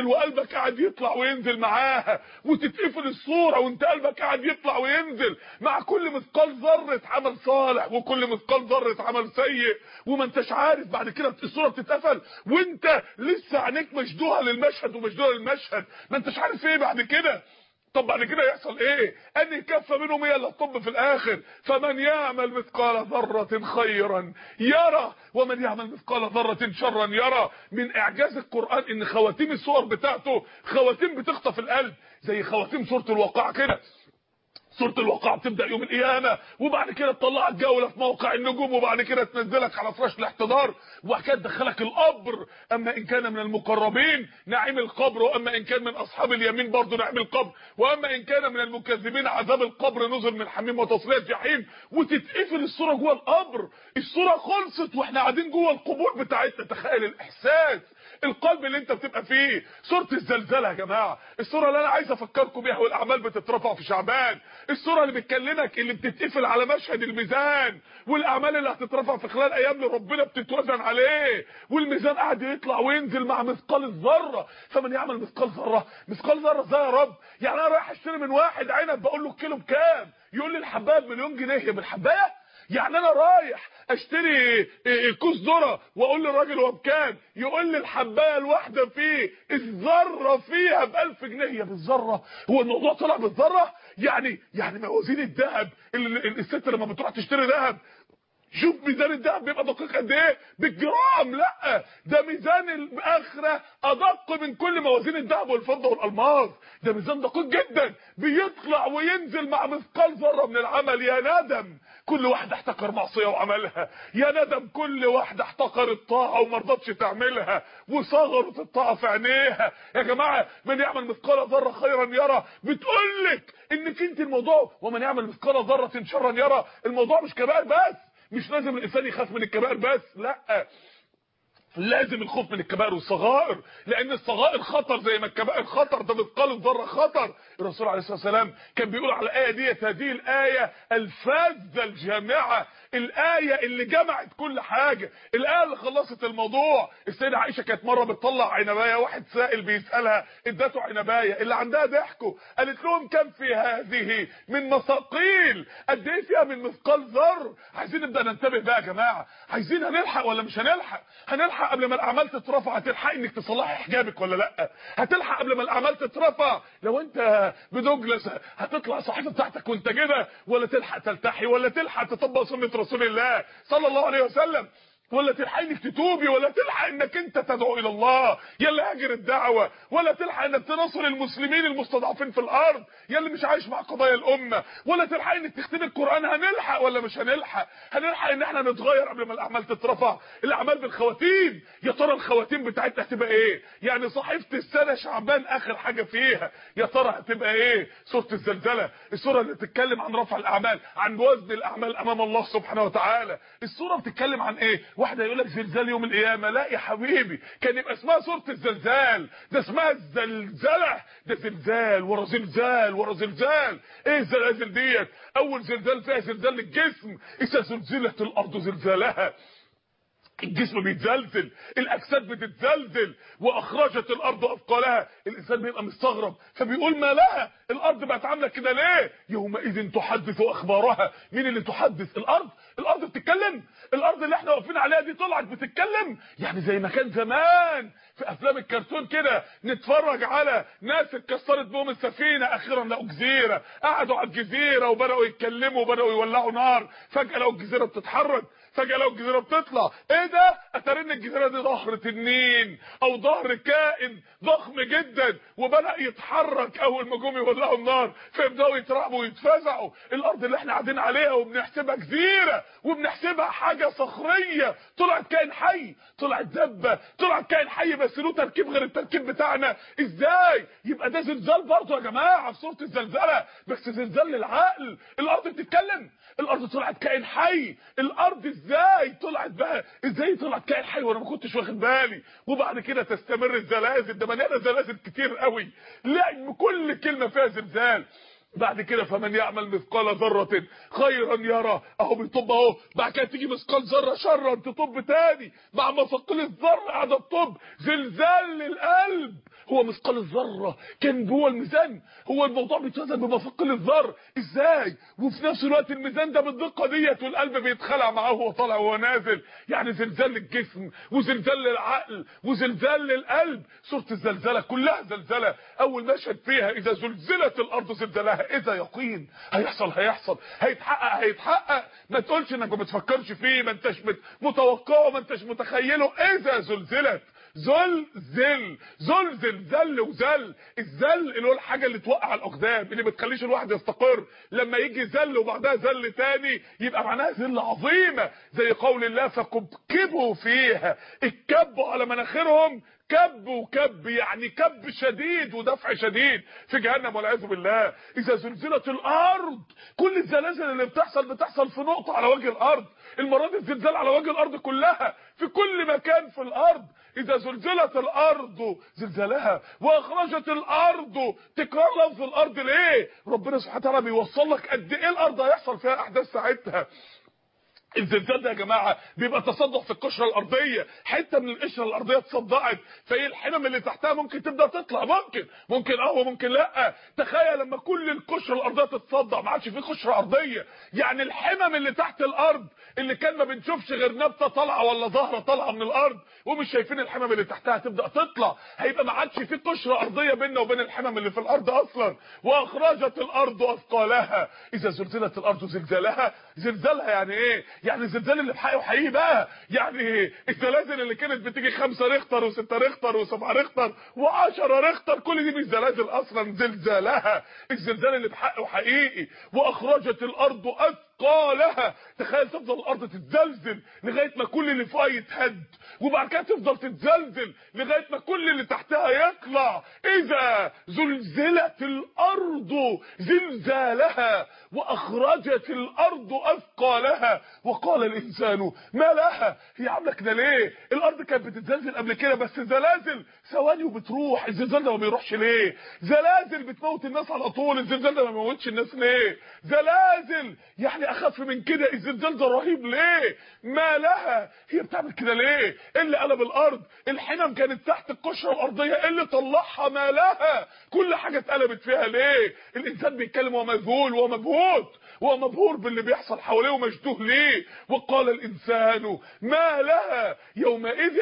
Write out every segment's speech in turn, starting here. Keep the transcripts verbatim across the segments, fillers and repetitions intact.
وقلبك قاعد يطلع وينزل معاها، وتتقفل الصوره وانت قلبك قاعد يطلع وينزل مع كل مثقال ذره عمل صالح وكل مثقال ذره عمل سيء، وما انتش عارف بعد كده الصوره بتتقفل وانت لسه عينيك مشدوها للمشهد ومشدوها للمشهد، ما انتش عارف ايه بعد كده. طب بعد كده يحصل ايه؟ اني كفه منهم هي اللي هتطب في الاخر. فمن يعمل مثقال ذره خيرا يرى ومن يعمل مثقال ذره شرا يرى. من اعجاز القران ان خواتيم السور بتاعته خواتيم بتخطف القلب، زي خواتيم سوره الواقعه كده. سوره الواقعه بتبدا يوم القيامه، وبعد كده تطلعك جوله في موقع النجوم، وبعد كده تنزلك على فراش الاحتضار، وبعد كده تدخلك القبر. اما ان كان من المقربين نعيم القبر، واما ان كان من اصحاب اليمين برضه نعيم القبر، واما ان كان من المكذبين عذاب القبر نزل من حميم وتصليه جحيم. وتتقفل الصوره جوه القبر، الصوره خلصت واحنا قاعدين جوه القبور بتاعتنا. تخيل الاحساس القلب اللي انت بتبقى فيه. سوره الزلزال يا جماعه، السوره اللي انا عايز افكركم بيها، والاعمال بتترفع في شعبان. السوره اللي بتكلمك اللي بتتقفل على مشهد الميزان، والاعمال اللي هتترفع في خلال ايام لربنا بتتوزن عليه، والميزان قاعد يطلع وينزل مع مثقال الذره. فمن يعمل مثقال ذره، مثقال ذره ازاي يا رب؟ يعني انا رايح اشتري من واحد عنب بقول له الكيلو بكام؟ يقول لي الحبايه بمليون جنيه. هي بالحبايه؟ يعني انا رايح اشتري كوس ذره واقول للراجل هو بكام؟ يقول لي الحبايه الواحده فيه الذره فيها ب ألف جنيه. هي بالذره؟ هو الموضوع طلع بالذره؟ يعني يعني موازين الذهب، الست لما بتروح تشتري ذهب شوف ميزان الذهب بيبقى دقيق قد ايه؟ بالجرام. لا، ده ميزان الاخره ادق من كل موازين الذهب والفضه والالماس. ده ميزان دقيق جدا بيطلع وينزل مع مثقال ذره من العمل. يا ندم كل واحد احتقر معصيه وعملها، يا ندم كل واحد احتقر الطاعه وما رضتش تعملها وصغرت الطاعه في عينيها. يا جماعه من يعمل مثقال ذره خيرا يرى بتقول لك انك انت الموضوع، ومن يعمل مثقال ذره شرا يرى. الموضوع مش كبائر بس، مش لازم الانسان يخاف من الكبائر بس، لا، لازم الخوف من الكبائر والصغائر، لان الصغائر خطر زي ما الكبائر خطر. ده مثقال الذره خطر. الرسول عليه الصلاه والسلام كان بيقول على الايه ديت هذه الايه الفاذه الجامعه، الايه اللي جمعت كل حاجه، الايه اللي خلصت الموضوع. السيده عائشه كانت مره بتطلع عنبايه، واحد سائل بيسالها ادته عنبايه، اللي عندها ضحكوا، قالت لهم كم في هذه من مثاقيل؟ قد ايه فيها من مثقال ذر؟ عايزين نبدا ننتبه بقى يا جماعه. عايزين هنلحق ولا مش هنلحق؟ هنلحق قبل ما الاعمال تترفع. هتلحق انك تصلحي حجابك ولا لا؟ هتلحق قبل ما الاعمال تترفع؟ لو انت بدوجلاس هتطلع صحيفه بتاعتك وانت كده، ولا تلحق تلتحي، ولا تلحق تطبق سنه رسول الله صلى الله عليه وسلم، ولا تلحق انك تتوبي، ولا تلحق انك انت تدعو الى الله يلا هاجر الدعوه، ولا تلحق انك تنصر المسلمين المستضعفين في الارض يلي مش عايش مع قضايا الامه، ولا تلحق انك تختمي القران. هنلحق ولا مش هنلحق؟ هنلحق ان احنا نتغير قبل ما الاعمال تترفع؟ الاعمال بالخواتيم. يا ترى الخواتيم بتاعتنا هتبقى ايه؟ يعني صحيفه السنه شعبان اخر حاجه فيها يا ترى هتبقى ايه؟ سوره الزلزله، السوره اللي بتتكلم عن رفع الاعمال، عن وزن الاعمال امام الله سبحانه وتعالى. السوره بتتكلم عن ايه؟ واحده يقول لك زلزال يوم القيامه. لا يا حبيبي، كان يبقى اسمها سوره الزلزال، ده اسمها الزلزله. ده زلزال ورا زلزال ورا زلزال. ايه الزلازل ديت؟ اول زلزال فيها زلزال للجسم، اذا زلزلت الارض زلزالها، الجسم بيتزلزل، الاجساد بتتزلزل، واخرجت الارض اثقالها. الانسان بيبقى مستغرب فبيقول ما لها، الارض بقت عامله كده ليه؟ يومئذ تحدث اخبارها. مين اللي تحدث؟ الارض. الارض بتتكلم؟ الارض اللي احنا واقفين عليها دي طلعت بتتكلم؟ يعني زي ما كان زمان في افلام الكرتون كده نتفرج على ناس اتكسرت بهم السفينه، اخيرا لقوا جزيره، قعدوا على الجزيره وبداوا يتكلموا وبداوا يولعوا نار، فجاه لقوا الجزيره بتتحرك، فجاه لقوا الجزيره بتطلع. ايه ده؟ اتاري ان الجزيره دي ظهر تنين او ظهر كائن ضخم جدا، وبدا يتحرك اول ما جم يولعوا النار، فيبداوا يترعبوا ويتفزعوا. الارض اللي احنا قاعدين عليها وبنحسبها جزيره وبنحسبها حاجه صخريه طلعت كائن حي، طلعت دبه، طلعت كائن حي بس له تركيب غير التركيب بتاعنا. ازاي؟ يبقى ده زلزال برضه يا جماعه في صوره الزلزله، بس زلزال للعقل. الارض بتتكلم، الارض طلعت كائن حي. الارض ازاي طلعت بقى؟ ازاي طلعت كائن حي وانا ما كنتش واخد بالي؟ وبعد كده تستمر الزلازل، ده مليانه زلازل كتير قوي، لا كل كلمه فيها زلزال. بعد كده فمن يعمل مثقال ذره خيرا يرى، اهو بيطب اهو. بعد كده تيجي مثقال ذره شرا تطب تاني، مع مثقال الذره قاعده تطب. زلزال للقلب، هو مثقال الذره كان جوه الميزان. هو الموضوع بيتوزن بمثقال الذر ازاي، وفي نفس الوقت الميزان ده بالدقه ديت، والقلب بيتخلع معاه وهو طالع وهو نازل. يعني زلزال للجسم وزلزال للعقل وزلزال للقلب. سوره الزلزله كلها زلزله. اول مشهد فيها اذا زلزلت الارض زلزالها، اذا يقين هيحصل هيحصل هيتحقق هيتحقق. ما تقولش انك ما بتفكرش فيه، ما انتش متوقعه، ما انتش متخيله. اذا زلزلت زلزل زلزل زل وزل. الزل اللي هو الحاجه اللي توقع الاقدام، اللي ما بتخليش الواحد يستقر. لما يجي زل وبعدها زل تاني يبقى معناها زل عظيمه، زي قول الله فكبكبوا فيها. اتكبوا على مناخرهم، كب وكب يعني كب شديد ودفع شديد في جهنم والعياذ بالله. اذا زلزلت الارض، كل الزلازل اللي بتحصل بتحصل في نقطه على وجه الارض. المره دي الزلزال على وجه الارض كلها، في كل مكان في الارض. اذا زلزلت الارض زلزالها واخرجت الارض. تكرار لفظ الارض ليه؟ ربنا سبحانه وتعالى بيوصل لك قد ايه الارض هيحصل فيها احداث ساعتها. الزلزال ده يا جماعه بيبقى تصدع في القشره الارضيه، حته من القشره الارضيه اتصدعت، فايه الحمم اللي تحتها ممكن تبدا تطلع، ممكن ممكن اه وممكن لا. تخيل لما كل القشره الارضيه تتصدع، ما عادش في قشره ارضيه. يعني الحمم اللي تحت الارض اللي كان ما بنشوفش غير نبته طالعه ولا زهره طالعه من الارض ومش شايفين الحمم اللي تحتها تبدا تطلع، هيبقى ما عادش في قشره ارضيه بيننا وبين الحمم اللي في الارض اصلا. واخرجت الارض اثقالها. اذا زلزلت الارض زلزالها. زلزالها يعني ايه؟ يعني الزلزال اللي بحقه حقيقي بقى. يعني الزلازل اللي كانت بتيجي خمسة ريختر وستة ريختر وسبعة ريختر وعشرة ريختر، كل دي مش زلازل اصلا. زلزالها الزلزال اللي بحقه حقيقي. واخرجت الارض اثقالها. تخيل تفضل الارض تتزلزل لغايه ما كل اللي فوقها يتهد، وبعد كده تفضل تتزلزل لغايه ما كل اللي تحتها يطلع. اذا زلزلت الارض زلزالها واخرجت الارض اثقالها وقال الانسان ما لها. هي عامله كده ليه؟ الارض كانت بتتزلزل قبل كده بس زلازل ثواني وبتروح. الزلزال ده ما بيروحش ليه؟ زلازل بتموت الناس على طول، الزلزال ده ما بيموتش الناس ليه؟ زلازل يعني اخف من كده، الزلزال ده رهيب ليه؟ ما لها. هي بتعمل كده ليه؟ ايه اللي قلب الارض؟ الحمم كانت تحت القشره الارضيه، ايه اللي طلعها؟ ما لها. كل حاجه اتقلبت فيها ليه؟ الانسان بيتكلم وهو مذهول ومبهوت ومبهور باللي بيحصل حواليه ومشدوه ليه. وقال الانسان ما لها يومئذ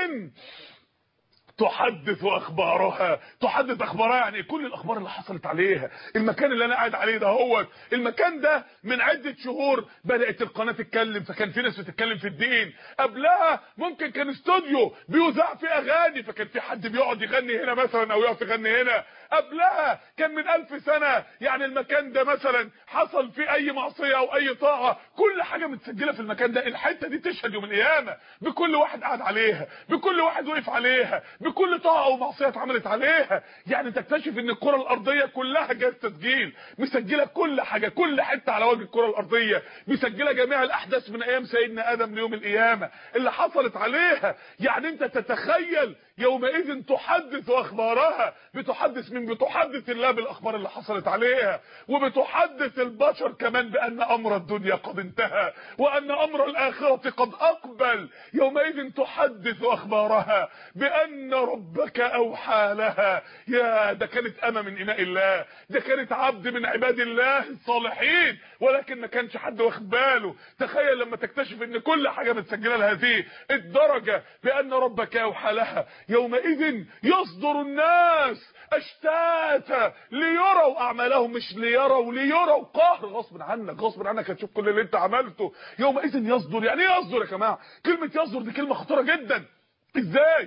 تحدث اخبارها. تحدث اخبارها يعني كل الاخبار اللي حصلت عليها. المكان اللي انا قاعد عليه ده، هو المكان ده من عده شهور بدات القناه تتكلم، فكان في ناس بتتكلم في الدين. قبلها ممكن كان استوديو بيذاع فيه اغاني، فكان في حد بيقعد يغني هنا مثلا او يقف يغني هنا. قبلها كان من ألف سنه يعني المكان ده مثلا حصل فيه اي معصيه او اي طاعه، كل حاجه متسجله في المكان ده. الحته دي تشهد يوم القيامه بكل واحد قاعد عليها، بكل واحد وقف عليها، بكل طاعه ومعصيه اتعملت عليها. يعني تكتشف ان الكره الارضيه كلها جهاز تسجيل مسجله كل حاجه، كل حته على وجه الكره الارضيه مسجله جميع الاحداث من ايام سيدنا ادم ليوم القيامه اللي حصلت عليها. يعني انت تتخيل يومئذ تحدث اخبارها. بتحدث من بتحدث الله بالاخبار اللي حصلت عليها، وبتحدث البشر كمان بان امر الدنيا قد انتهى وان امر الاخره قد اقبل. يومئذ تحدث اخبارها بان ربك اوحى لها. يا ده كانت امه من اناء الله، ده كانت عبد من عباد الله الصالحين، ولكن ما كانش حد واخد باله. تخيل لما تكتشف ان كل حاجه متسجله لهذه الدرجه بان ربك اوحى لها. يومئذ يصدر الناس اشتاتا ليروا اعمالهم، مش ليروا ليروا قهر غصب عنك، غصب عنك هتشوف كل اللي انت عملته. يومئذ يصدر. يعني ايه يصدر يا جماعه؟ كلمه يصدر دي كلمه خطيره جدا. ازاي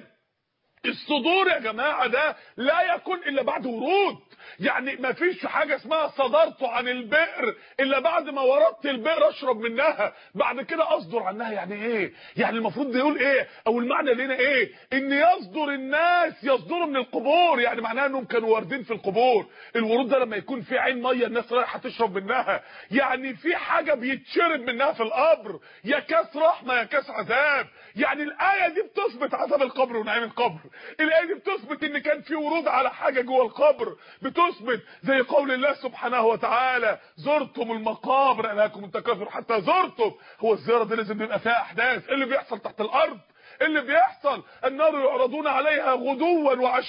الصدور يا جماعه ده لا يكون الا بعد ورود؟ يعني ما فيش حاجه اسمها صدرت عن البئر الا بعد ما وردت البئر اشرب منها، بعد كده اصدر عنها. يعني ايه؟ يعني المفروض يقول ايه او المعنى لنا ايه؟ ان يصدر الناس يصدروا من القبور، يعني معناها انهم كانوا واردين في القبور. الورود ده لما يكون في عين ميه الناس رايحه تشرب منها، يعني في حاجه بيتشرب منها في القبر، يا كاس رحمه يا كاس عذاب. يعني الايه دي بتثبت عذاب القبر ونعيم القبر، الايه دي بتثبت ان كان في ورود على حاجه جوه القبر، بتثبت زي قول الله سبحانه وتعالى زرتم المقابر ألهاكم التكاثر حتى زرتم. هو الزياره دي لازم يبقى فيها احداث. اللي بيحصل تحت الارض اللي بيحصل النار يعرضون عليها غدوا وعشيا